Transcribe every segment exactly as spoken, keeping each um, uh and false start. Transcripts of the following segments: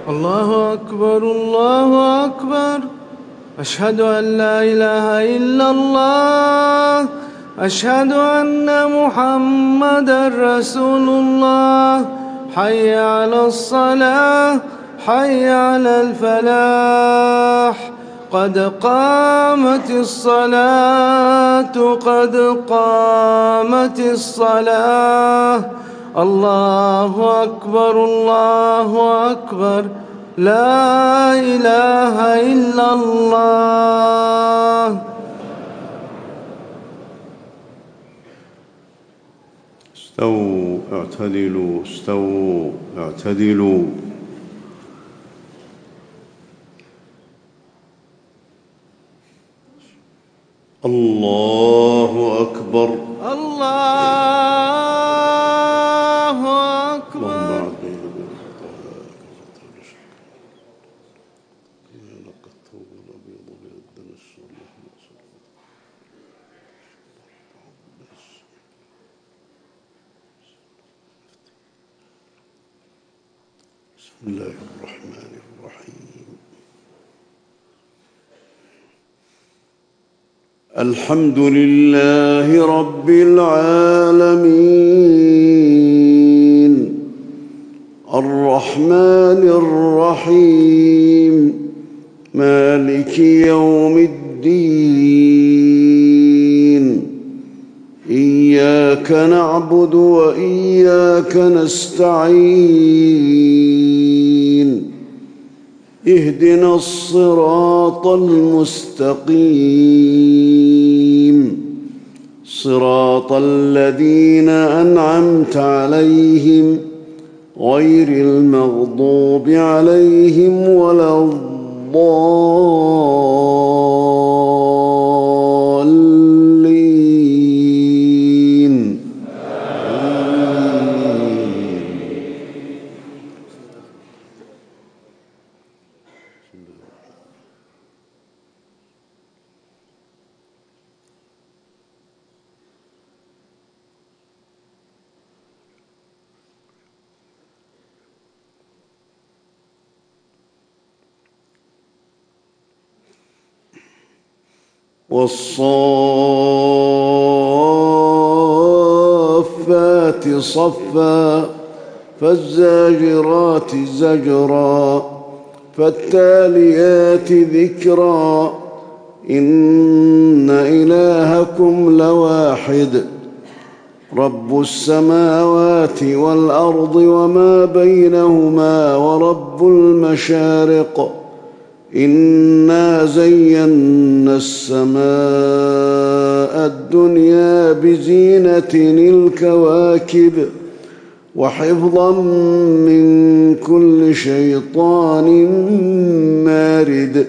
الله أكبر الله أكبر. أشهد أن لا إله إلا الله. أشهد أن محمدًا رسول الله. حي على الصلاة حي على الفلاح. قد قامت الصلاة قد قامت الصلاة. الله أكبر الله أكبر. لا إله إلا الله. استووا اعتدلوا استووا اعتدلوا. الله أكبر الله أكبر. بسم الله الرحمن الرحيم. الحمد لله رب العالمين الرحمن الرحيم مالك يوم الدين. إياك نعبد وإياك نستعين. اهدنا الصراط المستقيم صراط الذين أنعمت عليهم غير المغضوب عليهم ولا الضالين. والصافات صفا فالزاجرات زجرا فالتاليات ذكرا. إن إلهكم لواحد رب السماوات والأرض وما بينهما ورب المشارق. إنا زينا السماء الدنيا بزينة الكواكب وحفظا من كل شيطان مارد.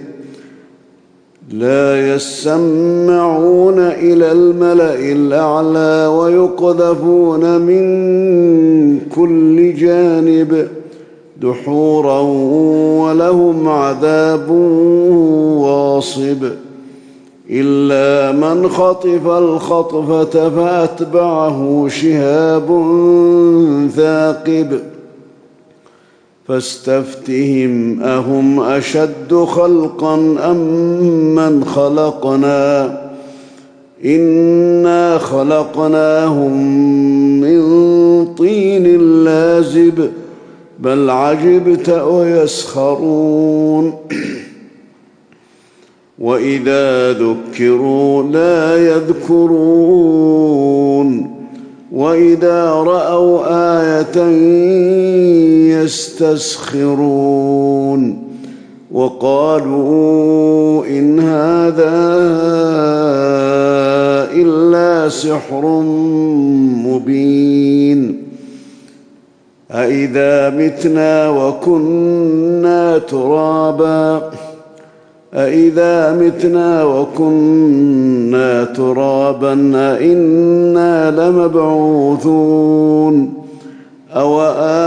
لا يسمعون إلى الملأ الأعلى ويقذفون من كل جانب دحورا ولهم عذاب واصب. إلا من خطف الخطفة فأتبعه شهاب ثاقب. فاستفتهم أهم أشد خلقا أم من خلقنا. إنا خلقناهم من طين لازب بل عجبت ويسخرون. وإذا ذكروا لا يذكرون. وإذا رأوا آية يستسخرون. وقالوا إن هذا إلا سحر مبين. أإذا متنا وكنا ترابا أإذا متنا وكنا ترابا أإنا لمبعوثون أو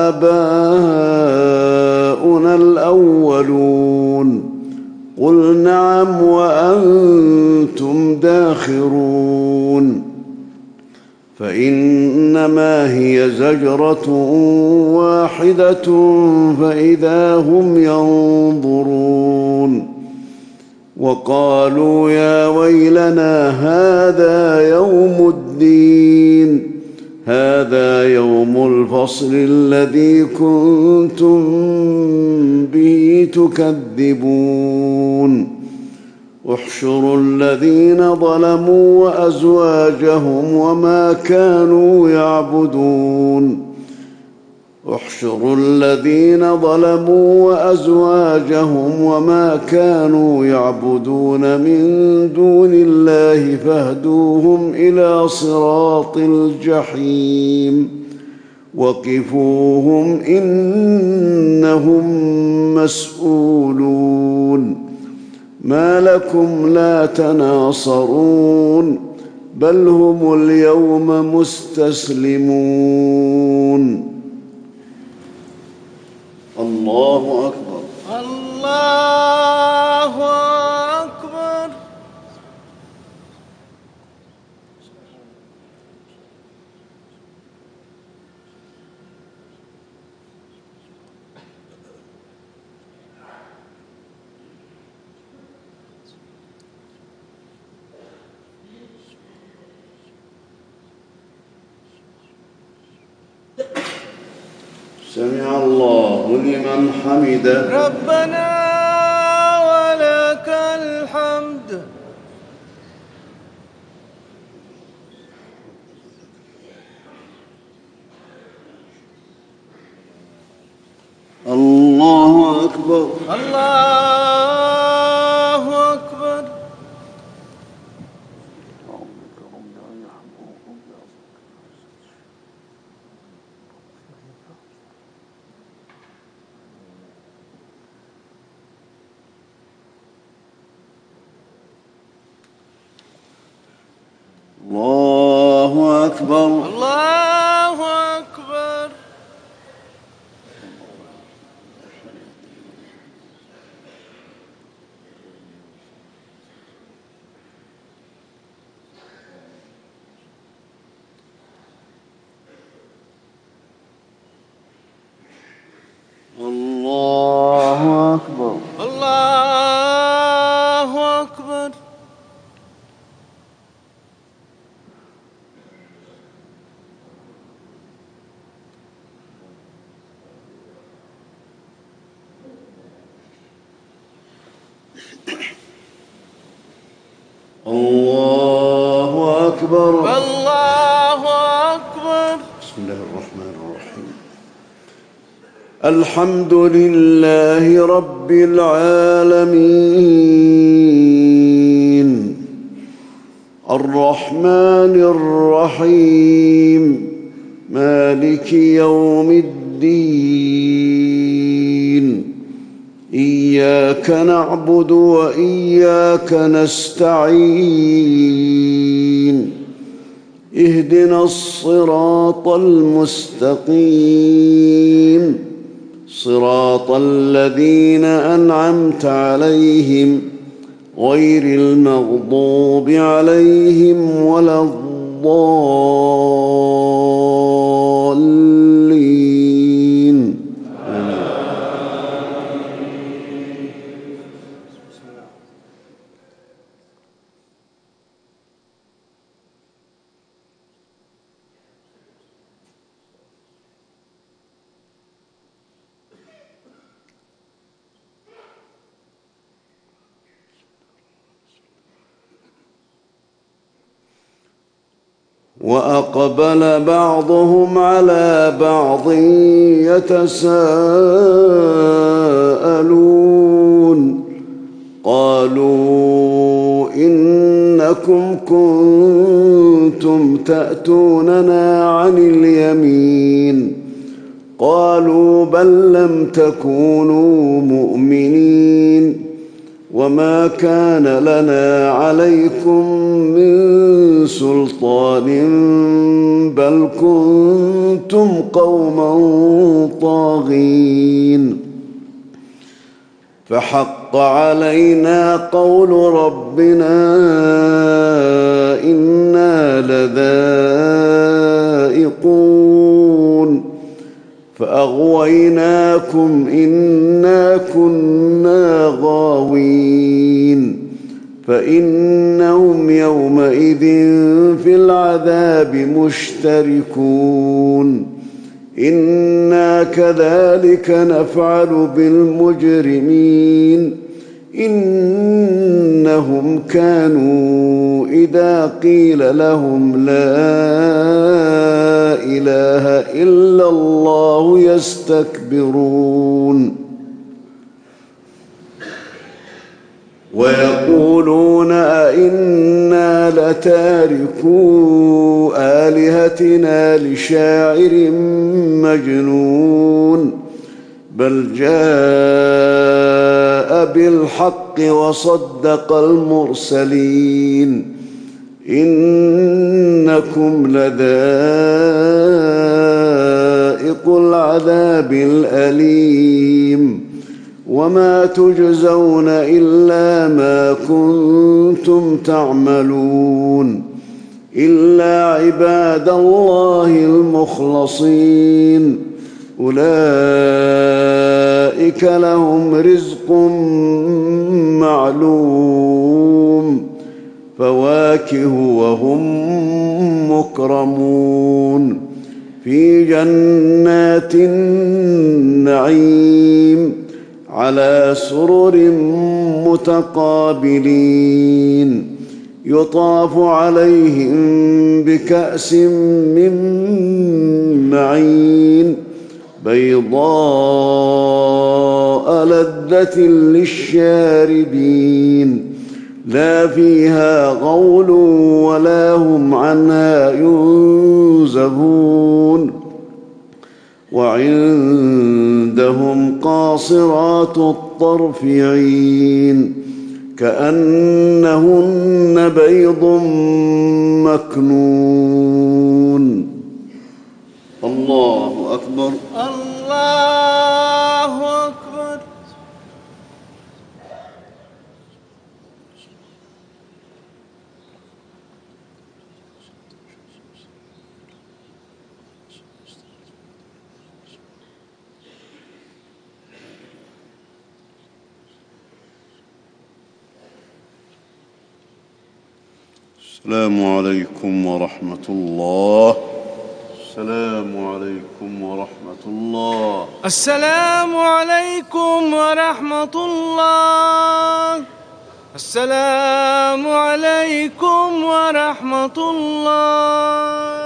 آباؤنا الأولون. قل نعم وأنتم داخرون. فإنما فإنما هي زجرة واحدة فإذا هم ينظرون وقالوا يا ويلنا هذا يوم الدين هذا يوم الفصل الذي كنتم به تكذبون احشروا الذين ظلموا وأزواجهم وما كانوا يعبدون احشروا الذين ظلموا وأزواجهم وما كانوا يعبدون من دون الله فاهدوهم إلى صراط الجحيم وقفوهم إنهم مسؤولون ما لكم لا تناصرون بل هم اليوم مستسلمون. الله أكبر. الله أكبر. سمع الله لمن حمده. ربنا ولك الحمد. الله أكبر. الله أكبر. الله أكبر. الله أكبر. الله أكبر. الله أكبر. الله أكبر. الله أكبر. بسم الله الرحمن الرحيم. الحمد لله رب العالمين الرحمن الرحيم مالك يوم الدين إياك نعبد وإياك نستعين اهدنا الصراط المستقيم صراط الذين أنعمت عليهم غير المغضوب عليهم ولا الضالين. وأقبل بعضهم على بعض يتساءلون قالوا إنكم كنتم تأتوننا عن اليمين قالوا بل لم تكونوا مؤمنين وما كان لنا عليكم من سلطان بل كنتم قوما طاغين فحق علينا قول ربنا إنا لذائقون فأغويناكم إنا كنا غاوين فإنهم يومئذ في العذاب مشتركون إنا كذلك نفعل بالمجرمين إنهم كانوا إذا قيل لهم لا إله إلا الله يستكبرون ويقولون أئنا لتاركو آلهتنا لشاعر مجنون بل جاء بالحق وصدق المرسلين إنكم لذائق العذاب الأليم وما تجزون إلا ما كنتم تعملون إلا عباد الله المخلصين أولئك لهم رزق معلوم فواكه وهم مكرمون في جنات النعيم على سرر متقابلين يطاف عليهم بكأس من معين بيضاء لذة للشاربين لا فيها غول ولا هم عنها ينزفون وعندهم قاصرات الطرف عين كأنهن بيض مكنون الله أكبر الله أكبر. السلام عليكم ورحمة الله. السلام عليكم ورحمة الله. السلام عليكم ورحمة الله. السلام عليكم ورحمة الله.